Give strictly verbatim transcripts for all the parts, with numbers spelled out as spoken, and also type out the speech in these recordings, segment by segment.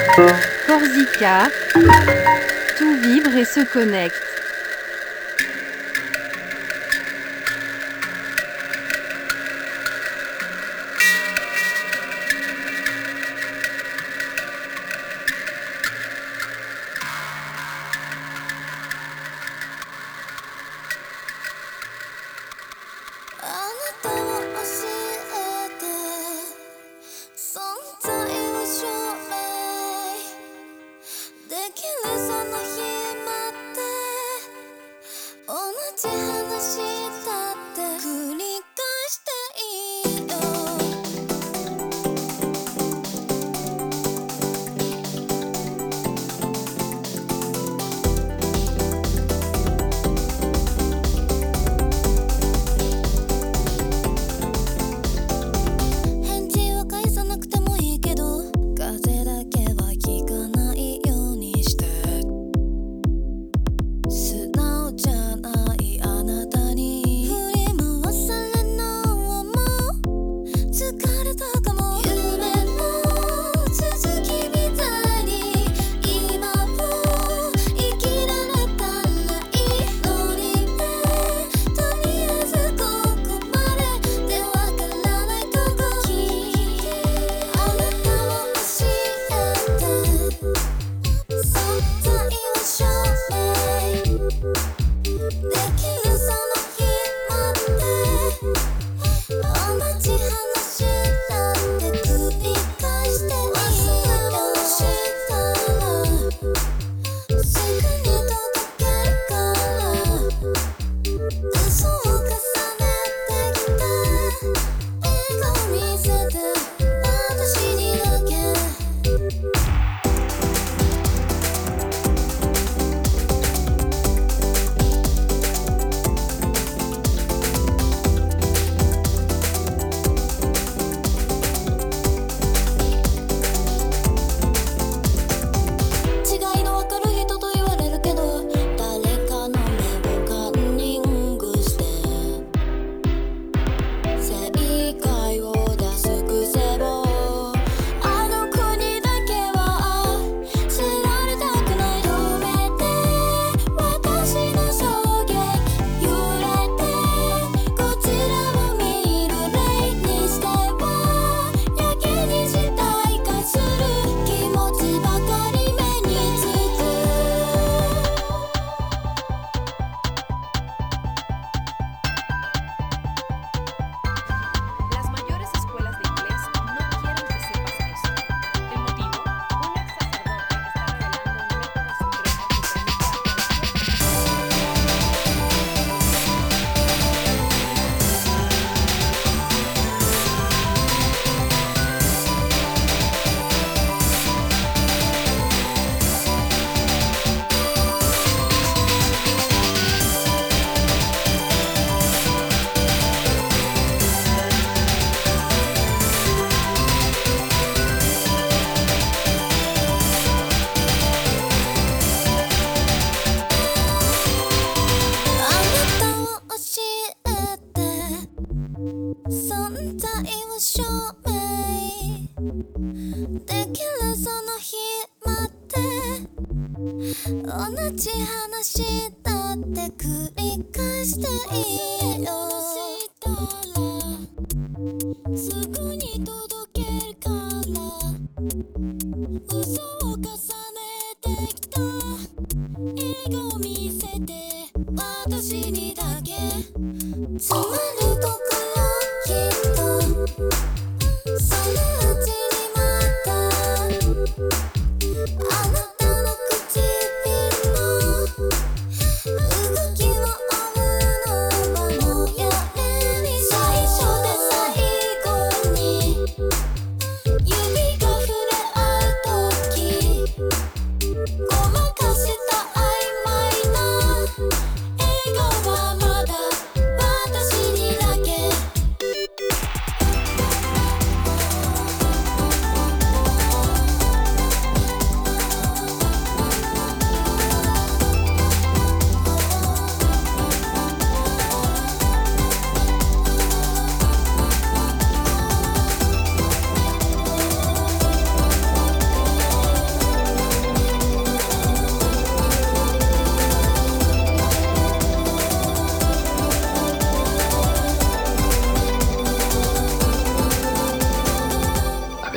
Corsica, tout vibre et se connecte.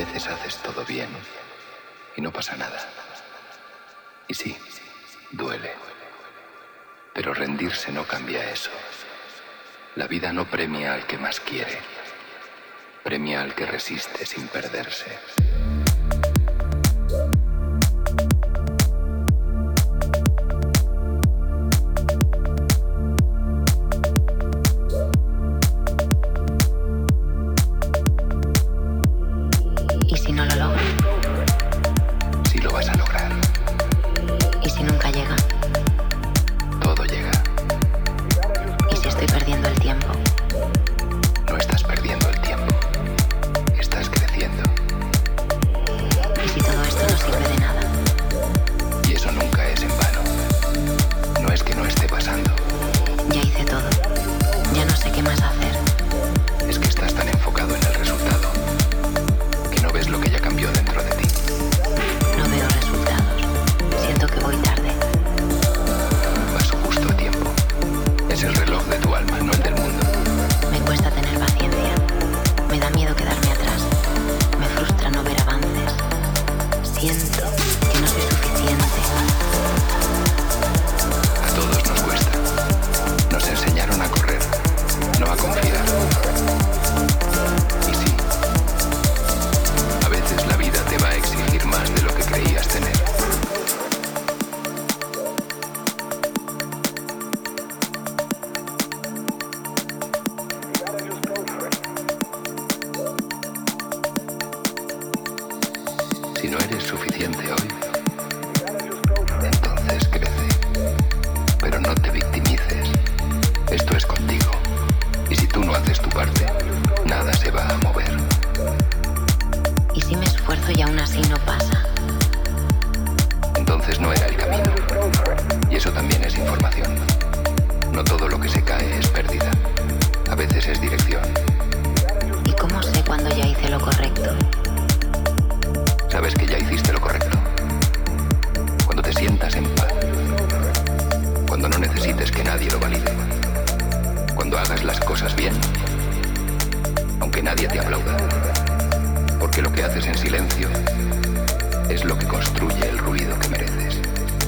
veces haces todo bien y no pasa nada. Y sí, duele. Pero rendirse no cambia eso. La vida no premia al que más quiere. Premia al que resiste sin perderse. ¿Y si no lo logro? Sí lo vas a lograr. ¿Y si nunca llega? Todo llega. ¿Y si estoy perdiendo el tiempo? No estás perdiendo el tiempo. Estás creciendo. ¿Y si todo esto no sirve de nada? Y eso nunca es en vano. No es que no esté pasando. Ya hice todo. Ya no sé qué más hacer. Es que estás tan enfocado en el resultado que no ves lo que ya cambió dentro de ti. No veo resultados. Siento que voy tarde. Vas justo a tiempo. Es el reloj de tu alma, no el del mundo. Me cuesta tener paciencia. Me da miedo quedarme atrás. Me frustra no ver avances. Siento que no soy suficiente. A todos nos cuesta. Nos enseñaron a correr, no a confiar. Y sí, a veces la vida te va a exigir más de lo que creías tener. Si no eres suficiente hoy, entonces crece. Pero no te victimices. Esto es contigo. Y si tú no haces tu parte, nada se va a mover. ¿Y si me esfuerzo y aún así no pasa? Entonces no era el camino. Y eso también es información. No todo lo que se cae es pérdida. A veces es dirección. ¿Y cómo sé cuando ya hice lo correcto? Sabes que ya hiciste lo correcto. Cuando te sientas en paz. Cuando no necesites que nadie lo valide. Cuando hagas las cosas bien. Aunque nadie te aplauda. Porque lo que haces en silencio es lo que construye el ruido que mereces.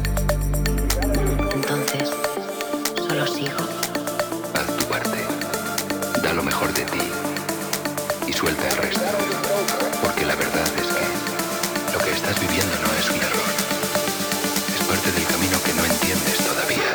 Entonces, solo sigo. Haz tu parte. Da lo mejor de ti. Y suelta el resto. Porque la verdad es que lo que estás viviendo no es un error. Es parte del camino que no entiendes todavía.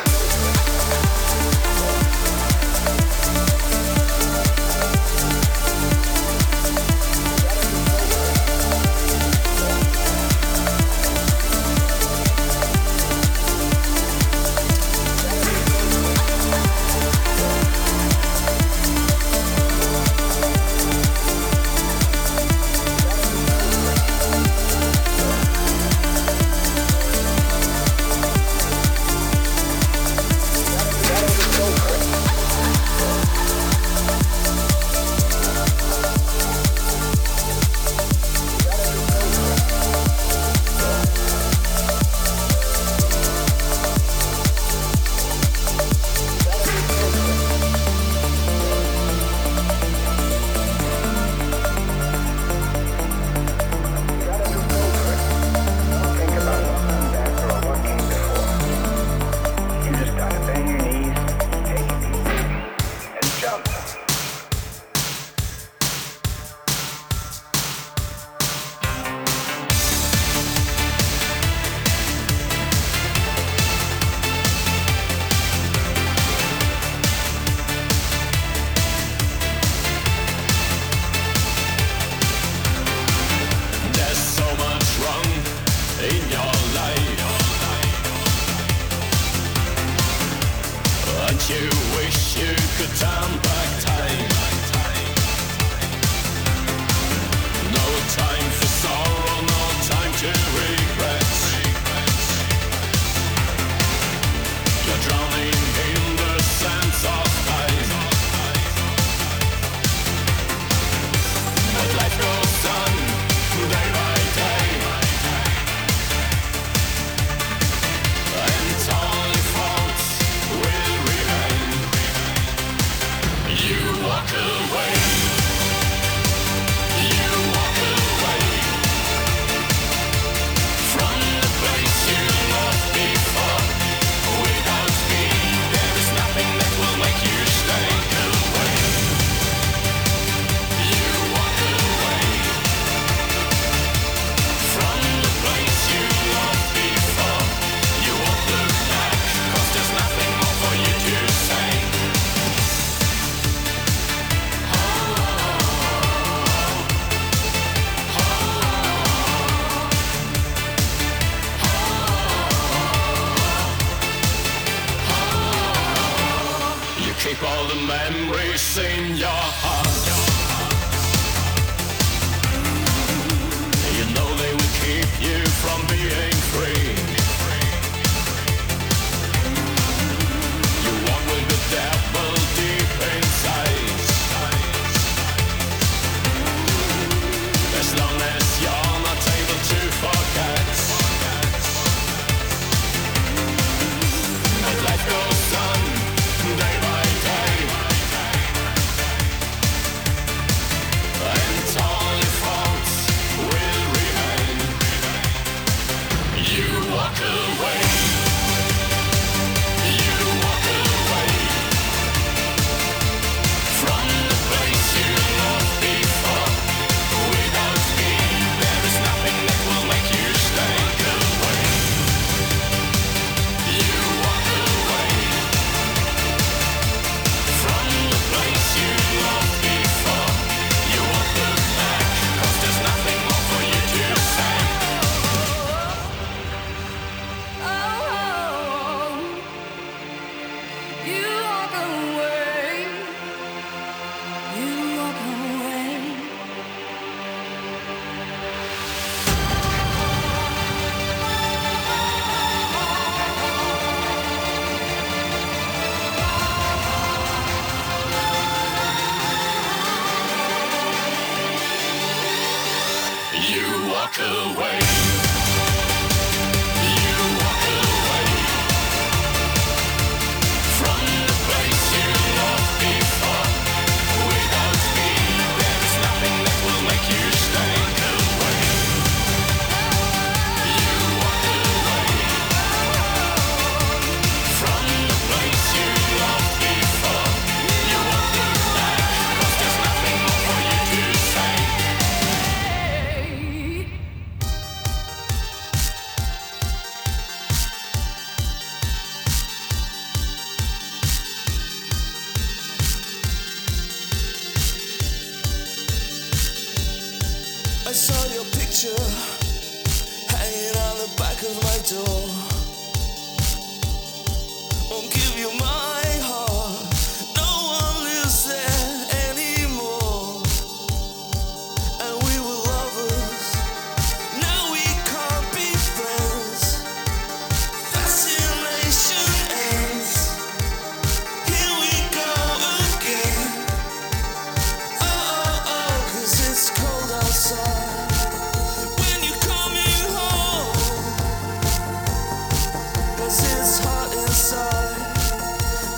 You walk away. You walk away from the place you loved before. Without me, there is nothing that will make you stay away. You walk away from the place you loved before. You won't look back, 'cause there's nothing more for you to say. I saw your picture hanging on the back of my door. Won't give you my heart. No one lives there anymore. And we were lovers. Now we can't be friends. Fascination ends. Here we go again. Oh, oh, oh, 'cause it's cold outside. When you're coming home, 'cause it's hot inside.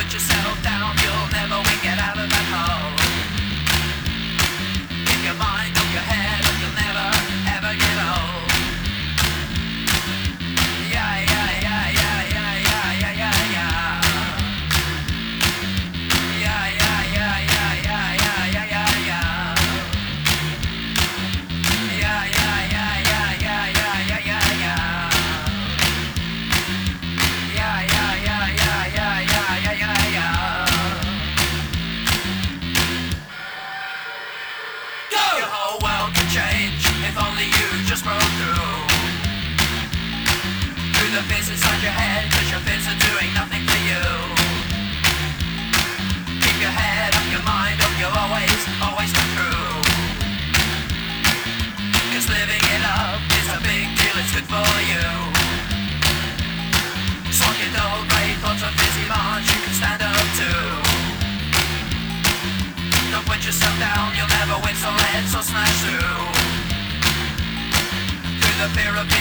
once you settle down, you'll never win, get out of that hole. Keep your mind on your head, or you'll never, ever get old. Yeah, yeah, yeah, yeah, yeah, yeah, yeah, yeah, yeah. Yeah, yeah, yeah, yeah, yeah, yeah, yeah, yeah, yeah. Yeah, yeah, yeah, yeah, yeah, yeah, yeah, yeah, yeah. Yeah, yeah, yeah, yeah, yeah, yeah, yeah, yeah, yeah. Go! Your whole world could change if only you just broke through. Through the fears inside your head, cause your fears are doing nothing for you. Keep your head up, your mind up, you'll always, always come through. Cause living it up is a big deal, it's good for you. So you know great thoughts of busy minds you can stand up to. Don't put yourself down, you'll never win, so let's all smash through. Through the fear of being